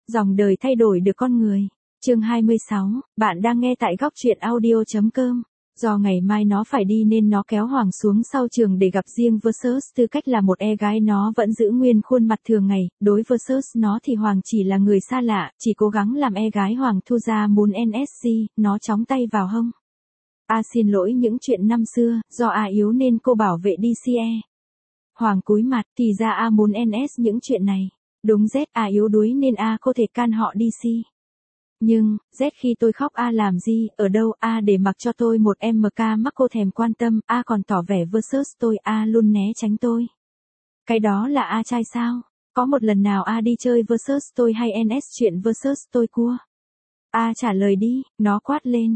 Dòng đời thay đổi được con người. Chương 26, bạn đang nghe tại góc truyện audio.com. Do ngày mai nó phải đi nên nó kéo Hoàng xuống sau trường để gặp riêng versus tư cách là một gái nó vẫn giữ nguyên khuôn mặt thường ngày, đối versus nó thì Hoàng chỉ là người xa lạ, chỉ cố gắng làm gái Hoàng thu ra muốn NSC, nó chóng tay vào hông. Xin lỗi những chuyện năm xưa, do yếu nên cô bảo vệ DCE. Hoàng cúi mặt, thì ra muốn NS những chuyện này. Đúng Z yếu đuối nên có thể can họ DC. Nhưng, Z khi tôi khóc làm gì, ở đâu để mặc cho tôi một MK mắc cô thèm quan tâm, còn tỏ vẻ versus tôi luôn né tránh tôi. Cái đó là trai sao? Có một lần nào đi chơi versus tôi hay NS chuyện versus tôi cua? Trả lời đi, nó quát lên,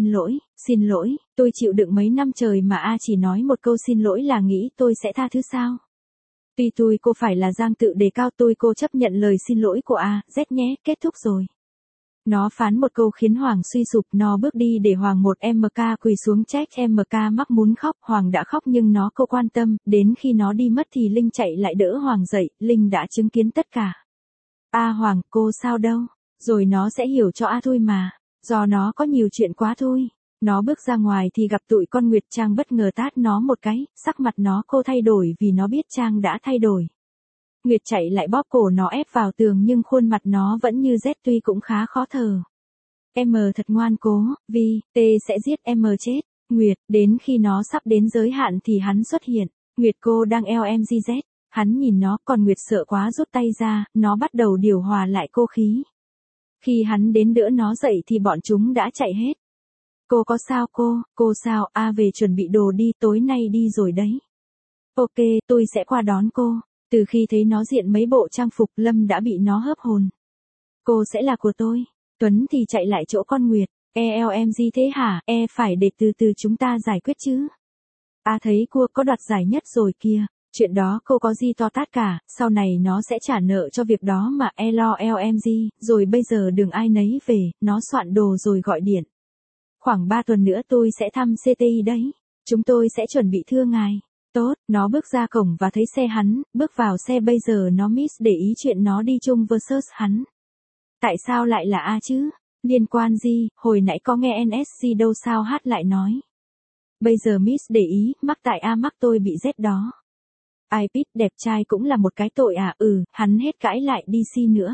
xin lỗi, tôi chịu đựng mấy năm trời mà chỉ nói một câu xin lỗi là nghĩ tôi sẽ tha thứ sao? Tuy tôi cô phải là Giang tự đề cao tôi cô chấp nhận lời xin lỗi của Z nhé, kết thúc rồi. Nó phán một câu khiến Hoàng suy sụp, nó bước đi để Hoàng một MK quỳ xuống trách MK mắc muốn khóc, Hoàng đã khóc nhưng nó cô quan tâm, đến khi nó đi mất thì Linh chạy lại đỡ Hoàng dậy, Linh đã chứng kiến tất cả. Hoàng, cô sao đâu? Rồi nó sẽ hiểu cho thôi mà, do nó có nhiều chuyện quá thôi. Nó bước ra ngoài thì gặp tụi con Nguyệt Trang bất ngờ tát nó một cái, sắc mặt nó cô thay đổi vì nó biết Trang đã thay đổi. Nguyệt chạy lại bóp cổ nó ép vào tường nhưng khuôn mặt nó vẫn như Z tuy cũng khá khó thở. M thật ngoan cố, vì, T sẽ giết M chết. Nguyệt, đến khi nó sắp đến giới hạn thì hắn xuất hiện. Nguyệt cô đang LMGZ, hắn nhìn nó còn Nguyệt sợ quá rút tay ra, nó bắt đầu điều hòa lại cô khí. Khi hắn đến đỡ nó dậy thì bọn chúng đã chạy hết. Cô có sao cô sao, về chuẩn bị đồ đi, tối nay đi rồi đấy. Ok, tôi sẽ qua đón cô. Từ khi thấy nó diện mấy bộ trang phục Lâm đã bị nó hớp hồn. Cô sẽ là của tôi. Tuấn thì chạy lại chỗ con Nguyệt. ELMG thế hả? Phải để từ từ chúng ta giải quyết chứ. Thấy cua có đoạt giải nhất rồi kìa. Chuyện đó cô có gì to tát cả, sau này nó sẽ trả nợ cho việc đó mà LMG, rồi bây giờ đường ai nấy về, nó soạn đồ rồi gọi điện. Khoảng 3 tuần nữa tôi sẽ thăm CTI đấy. Chúng tôi sẽ chuẩn bị thưa ngài. Tốt, nó bước ra cổng và thấy xe hắn, bước vào xe bây giờ nó miss để ý chuyện nó đi chung versus hắn. Tại sao lại là chứ? Liên quan gì, hồi nãy có nghe NSC đâu sao hát lại nói. Bây giờ miss để ý, mắc tại mắc tôi bị Z đó. Pete đẹp trai cũng là một cái tội hắn hết cãi lại DC nữa.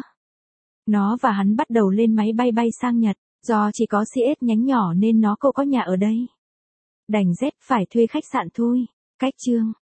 Nó và hắn bắt đầu lên máy bay sang Nhật, do chỉ có CS nhánh nhỏ nên nó cô có nhà ở đây. Đành Z phải thuê khách sạn thôi. Cách chương